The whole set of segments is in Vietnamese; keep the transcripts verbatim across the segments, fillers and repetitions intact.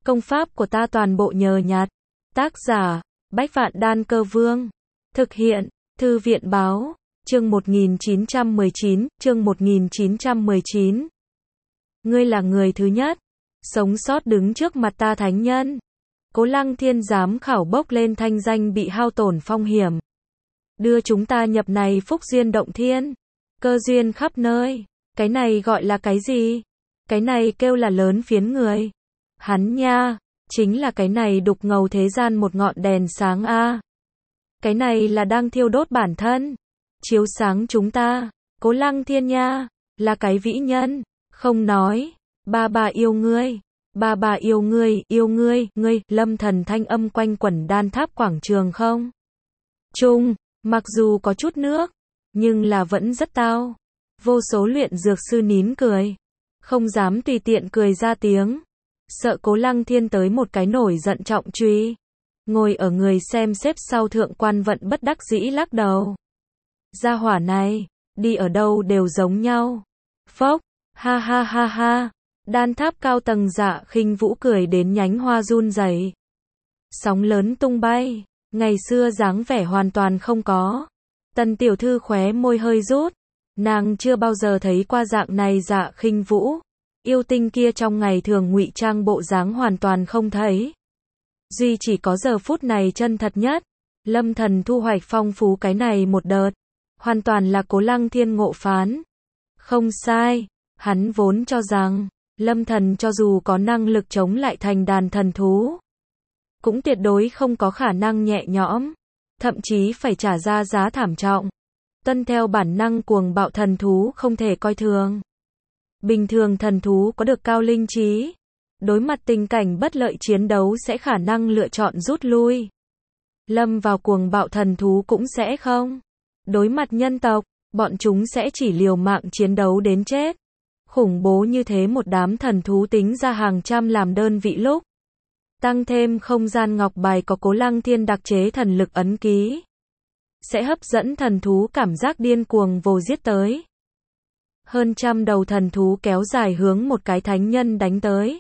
Công pháp của ta toàn bộ nhờ nhặt. Tác giả, Bách Vạn Đan Cơ Vương. Thực hiện, Thư viện Báo. Chương một nghìn chín trăm mười chín, chương một nghìn chín trăm mười chín. Ngươi là người thứ nhất, sống sót đứng trước mặt ta thánh nhân. Cố Lăng Thiên dám khảo bốc lên thanh danh bị hao tổn phong hiểm. Đưa chúng ta nhập này phúc duyên động thiên. Cơ duyên khắp nơi. Cái này gọi là cái gì? Cái này kêu là lớn phiến người. Hắn nha, chính là cái này đục ngầu thế gian một ngọn đèn sáng a. Cái này là đang thiêu đốt bản thân, chiếu sáng chúng ta. Cố Lăng Thiên nha, là cái vĩ nhân, không nói, ba bà yêu ngươi, ba bà yêu ngươi, yêu ngươi, ngươi, lâm thần thanh âm quanh quẩn đan tháp quảng trường không? Trung, mặc dù có chút nước, nhưng là vẫn rất tao. Vô số luyện dược sư nín cười, không dám tùy tiện cười ra tiếng. Sợ Cố Lăng Thiên tới một cái nổi giận trọng truy. Ngồi ở người xem xếp sau thượng quan vận bất đắc dĩ lắc đầu. Gia hỏa này, đi ở đâu đều giống nhau. Phốc, ha ha ha ha. Đan tháp cao tầng Dạ Khinh Vũ cười đến nhánh hoa run rẩy. Sóng lớn tung bay, ngày xưa dáng vẻ hoàn toàn không có. Tần tiểu thư khóe môi hơi rút. Nàng chưa bao giờ thấy qua dạng này Dạ Khinh Vũ. Yêu tinh kia trong ngày thường ngụy trang bộ dáng hoàn toàn không thấy. Duy chỉ có giờ phút này chân thật nhất. Lâm thần thu hoạch phong phú cái này một đợt. Hoàn toàn là Cố Lăng Thiên ngộ phán. Không sai, hắn vốn cho rằng, Lâm thần cho dù có năng lực chống lại thành đàn thần thú, cũng tuyệt đối không có khả năng nhẹ nhõm. Thậm chí phải trả ra giá thảm trọng. Tuân theo bản năng cuồng bạo thần thú không thể coi thường. Bình thường thần thú có được cao linh trí, đối mặt tình cảnh bất lợi chiến đấu sẽ khả năng lựa chọn rút lui. Lâm vào cuồng bạo thần thú cũng sẽ không. Đối mặt nhân tộc, bọn chúng sẽ chỉ liều mạng chiến đấu đến chết. Khủng bố như thế một đám thần thú tính ra hàng trăm làm đơn vị lúc. Tăng thêm không gian ngọc bài có Cố Lăng Thiên đặc chế thần lực ấn ký. Sẽ hấp dẫn thần thú cảm giác điên cuồng vồ giết tới. Hơn trăm đầu thần thú kéo dài hướng một cái thánh nhân đánh tới.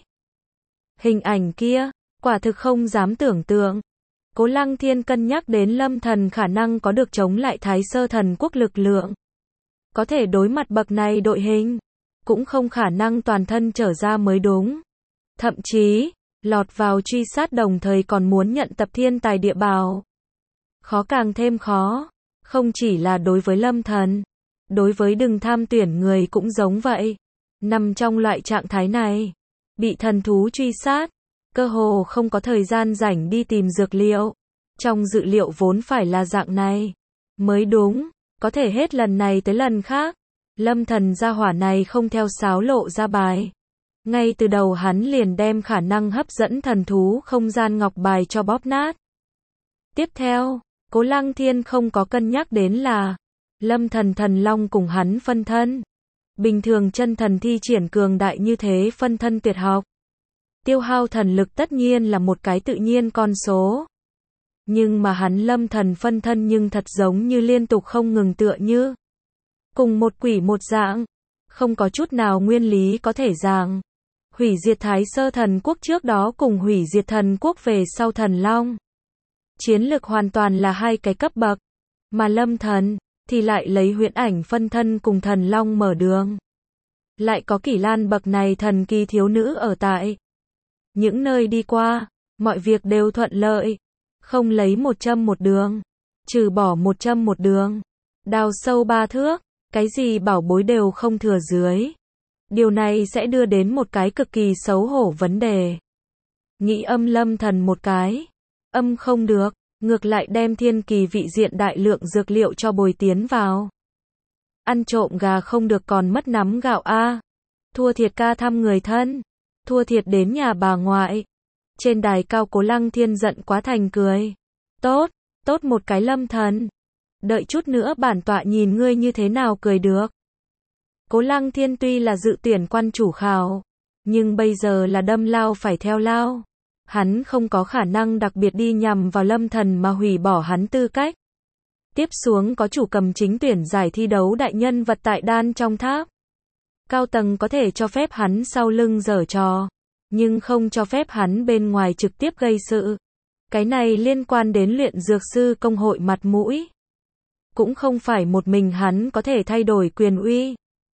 Hình ảnh kia, quả thực không dám tưởng tượng. Cố Lăng Thiên cân nhắc đến Lâm thần khả năng có được chống lại Thái Sơ thần quốc lực lượng. Có thể đối mặt bậc này đội hình, cũng không khả năng toàn thân trở ra mới đúng. Thậm chí, lọt vào truy sát đồng thời còn muốn nhận tập thiên tài địa bảo. Khó càng thêm khó, không chỉ là đối với Lâm thần. Đối với đừng tham tuyển người cũng giống vậy. Nằm trong loại trạng thái này, bị thần thú truy sát, cơ hồ không có thời gian rảnh đi tìm dược liệu. Trong dự liệu vốn phải là dạng này mới đúng, có thể hết lần này tới lần khác. Lâm thần gia hỏa này không theo sáo lộ ra bài. Ngay từ đầu hắn liền đem khả năng hấp dẫn thần thú không gian ngọc bài cho bóp nát. Tiếp theo, Cố Lăng Thiên không có cân nhắc đến là Lâm thần thần long cùng hắn phân thân. Bình thường chân thần thi triển cường đại như thế phân thân tuyệt học. Tiêu hao thần lực tất nhiên là một cái tự nhiên con số. Nhưng mà hắn Lâm thần phân thân nhưng thật giống như liên tục không ngừng tựa như. Cùng một quỷ một dạng. Không có chút nào nguyên lý có thể giảng. Hủy diệt Thái Sơ thần quốc trước đó cùng hủy diệt thần quốc về sau thần long. Chiến lực hoàn toàn là hai cái cấp bậc. Mà Lâm thần thì lại lấy huyễn ảnh phân thân cùng thần long mở đường. Lại có Kỷ Lan bậc này thần kỳ thiếu nữ ở tại. Những nơi đi qua, mọi việc đều thuận lợi. Không lấy một châm một đường. Trừ bỏ một châm một đường. Đào sâu ba thước, cái gì bảo bối đều không thừa dưới. Điều này sẽ đưa đến một cái cực kỳ xấu hổ vấn đề. Nghĩ âm Lâm thần một cái. Âm không được. Ngược lại đem thiên kỳ vị diện đại lượng dược liệu cho bồi tiến vào. Ăn trộm gà không được còn mất nắm gạo a. Thua thiệt ca thăm người thân. Thua thiệt đến nhà bà ngoại. Trên đài cao Cố Lăng Thiên giận quá thành cười. Tốt, tốt một cái Lâm thần. Đợi chút nữa bản tọa nhìn ngươi như thế nào cười được. Cố Lăng Thiên tuy là dự tuyển quan chủ khảo, nhưng bây giờ là đâm lao phải theo lao. Hắn không có khả năng đặc biệt đi nhằm vào Lâm thần mà hủy bỏ hắn tư cách. Tiếp xuống có chủ cầm chính tuyển giải thi đấu đại nhân vật tại đan trong tháp. Cao tầng có thể cho phép hắn sau lưng giở trò. nhưng không cho phép hắn bên ngoài trực tiếp gây sự. Cái này liên quan đến luyện dược sư công hội mặt mũi. Cũng không phải một mình hắn có thể thay đổi quyền uy.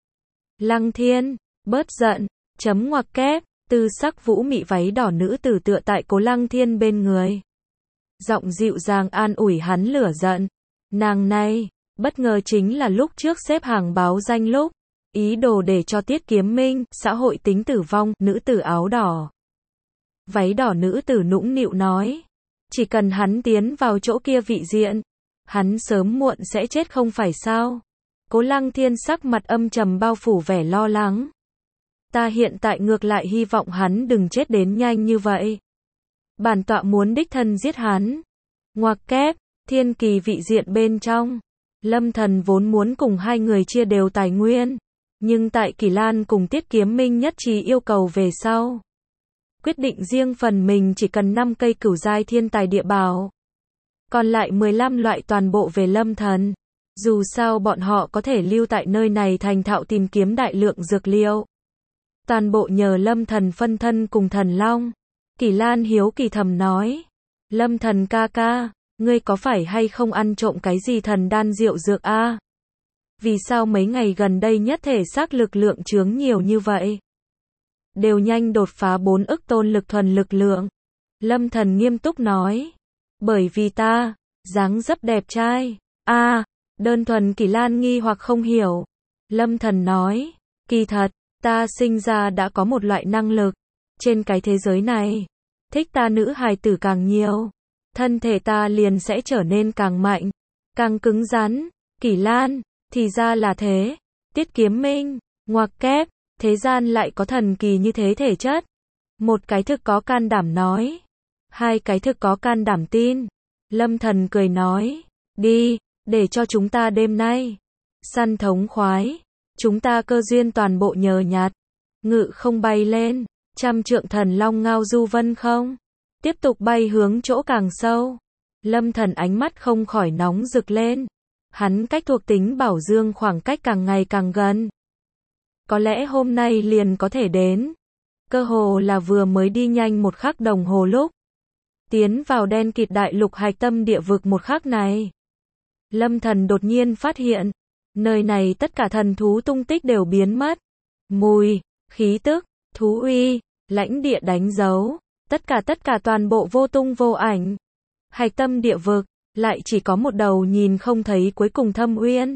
Lăng Thiên, bớt giận, chấm ngoặc kép, tư sắc vũ mị váy đỏ nữ tử tựa tại Cố Lăng Thiên bên người. Giọng dịu dàng an ủi hắn lửa giận. Nàng này, bất ngờ chính là lúc trước xếp hàng báo danh lúc, ý đồ để cho Tiết Kiếm Minh, xã hội tính tử vong, nữ tử áo đỏ. Váy đỏ nữ tử nũng nịu nói, chỉ cần hắn tiến vào chỗ kia vị diện, hắn sớm muộn sẽ chết không phải sao? Cố Lăng Thiên sắc mặt âm trầm bao phủ vẻ lo lắng. Ta hiện tại ngược lại hy vọng hắn đừng chết đến nhanh như vậy. Bản tọa muốn đích thân giết hắn. Ngoặc kép, thiên kỳ vị diện bên trong. Lâm Thần vốn muốn cùng hai người chia đều tài nguyên. Nhưng tại Kỳ Lan cùng Tiết Kiếm Minh nhất trí yêu cầu về sau. Quyết định riêng phần mình chỉ cần năm cây cửu giai thiên tài địa bảo. Còn lại mười lăm loại toàn bộ về Lâm Thần. Dù sao bọn họ có thể lưu tại nơi này thành thạo tìm kiếm đại lượng dược liệu. Toàn bộ nhờ Lâm Thần phân thân cùng Thần Long. Kỳ Lan hiếu kỳ thầm nói. Lâm Thần ca ca, ngươi có phải hay không ăn trộm cái gì thần đan rượu dược a? Vì sao mấy ngày gần đây nhất thể xác lực lượng chướng nhiều như vậy? Đều nhanh đột phá bốn ức tôn lực thuần lực lượng. Lâm Thần nghiêm túc nói. Bởi vì ta, dáng dấp đẹp trai. A, đơn thuần Kỳ Lan nghi hoặc không hiểu. Lâm Thần nói, kỳ thật, ta sinh ra đã có một loại năng lực. Trên cái thế giới này, thích ta nữ hài tử càng nhiều, thân thể ta liền sẽ trở nên càng mạnh, càng cứng rắn. Kỳ Lan, thì ra là thế. Tiết Kiếm Minh, ngoặc kép, thế gian lại có thần kỳ như thế thể chất. Một cái thực có can đảm nói, hai cái thực có can đảm tin. Lâm Thần cười nói, đi, để cho chúng ta đêm nay săn thống khoái, chúng ta cơ duyên toàn bộ nhờ nhạt, ngự không bay lên, trăm trượng thần long ngao du vân không, tiếp tục bay hướng chỗ càng sâu. Lâm Thần ánh mắt không khỏi nóng rực lên, hắn cách thuộc tính bảo dương khoảng cách càng ngày càng gần. Có lẽ hôm nay liền có thể đến, cơ hồ là vừa mới đi nhanh một khắc đồng hồ lúc tiến vào đen kịt đại lục hạch tâm địa vực một khắc này. Lâm Thần đột nhiên phát hiện, nơi này tất cả thần thú tung tích đều biến mất. Mùi, khí tức, thú uy, lãnh địa đánh dấu, tất cả tất cả toàn bộ vô tung vô ảnh. Hạch tâm địa vực, lại chỉ có một đầu nhìn không thấy cuối cùng thâm uyên.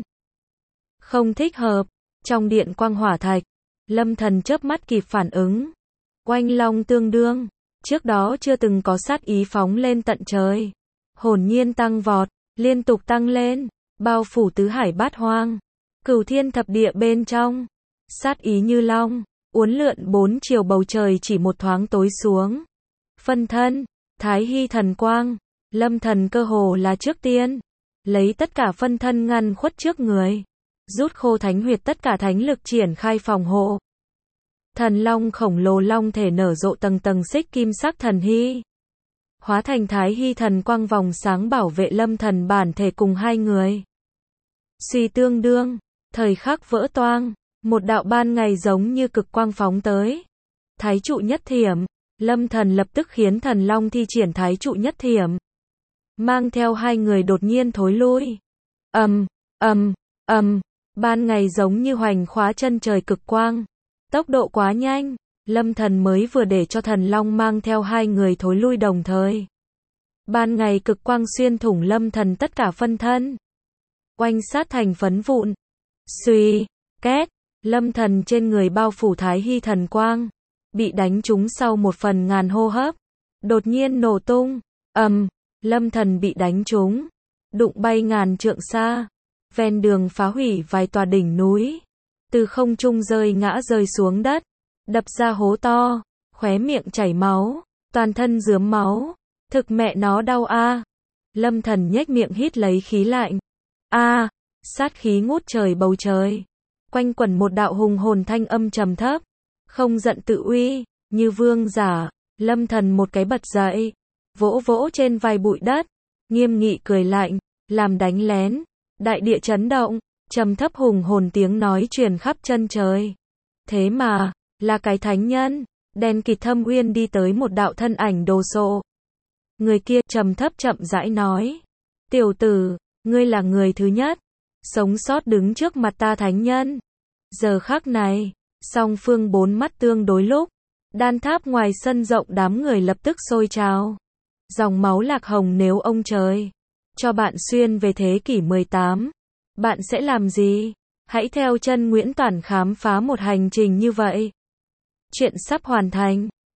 Không thích hợp, trong điện quang hỏa thạch, Lâm Thần chớp mắt kịp phản ứng. Oanh long tương đương, trước đó chưa từng có sát ý phóng lên tận trời. Hồn nhiên tăng vọt, liên tục tăng lên, bao phủ tứ hải bát hoang, cửu thiên thập địa bên trong. Sát ý như long, uốn lượn bốn chiều bầu trời chỉ một thoáng tối xuống. Phân thân, Thái Hy thần quang, Lâm Thần cơ hồ là trước tiên, lấy tất cả phân thân ngăn khuất trước người, rút khô thánh huyệt tất cả thánh lực triển khai phòng hộ. Thần long khổng lồ long thể nở rộ tầng tầng xích kim sắc thần hy, hóa thành Thái Hy thần quang vòng sáng bảo vệ Lâm Thần bản thể cùng hai người. Suy tương đương, thời khắc vỡ toang, một đạo ban ngày giống như cực quang phóng tới. Thái trụ nhất thiểm, Lâm Thần lập tức khiến thần long thi triển thái trụ nhất thiểm, mang theo hai người đột nhiên thối lui. Ầm, ầm, ầm, ban ngày giống như hoành khóa chân trời cực quang, tốc độ quá nhanh, Lâm Thần mới vừa để cho thần long mang theo hai người thối lui đồng thời. Ban ngày cực quang xuyên thủng Lâm Thần tất cả phân thân, oanh sát thành phấn vụn. Suy, két, Lâm Thần trên người bao phủ Thái Hy thần quang, bị đánh trúng sau một phần ngàn hô hấp, đột nhiên nổ tung. Ầm, Lâm Thần bị đánh trúng, đụng bay ngàn trượng xa, ven đường phá hủy vài tòa đỉnh núi, từ không trung rơi ngã rơi xuống đất, đập ra hố to, khóe miệng chảy máu, toàn thân rướm máu, thực mẹ nó đau a. Lâm Thần nhếch miệng hít lấy khí lạnh. A, sát khí ngút trời bầu trời, quanh quẩn một đạo hùng hồn thanh âm trầm thấp, không giận tự uy, như vương giả. Lâm Thần một cái bật dậy, vỗ vỗ trên vai bụi đất, nghiêm nghị cười lạnh, làm đánh lén. Đại địa chấn động, trầm thấp hùng hồn tiếng nói truyền khắp chân trời. Thế mà, là cái thánh nhân, Đen kịt thâm uyên đi tới một đạo thân ảnh đồ sộ. Người kia trầm thấp chậm rãi nói. Tiểu tử, ngươi là người thứ nhất. Sống sót đứng trước mặt ta thánh nhân. Giờ khắc này, song phương bốn mắt tương đối lúc. Đan tháp ngoài sân rộng đám người lập tức sôi trào. Dòng máu lạc hồng nếu ông trời cho bạn xuyên về thế kỷ mười tám. Bạn sẽ làm gì? Hãy theo chân Nguyễn Toản khám phá một hành trình như vậy. Chuyện sắp hoàn thành.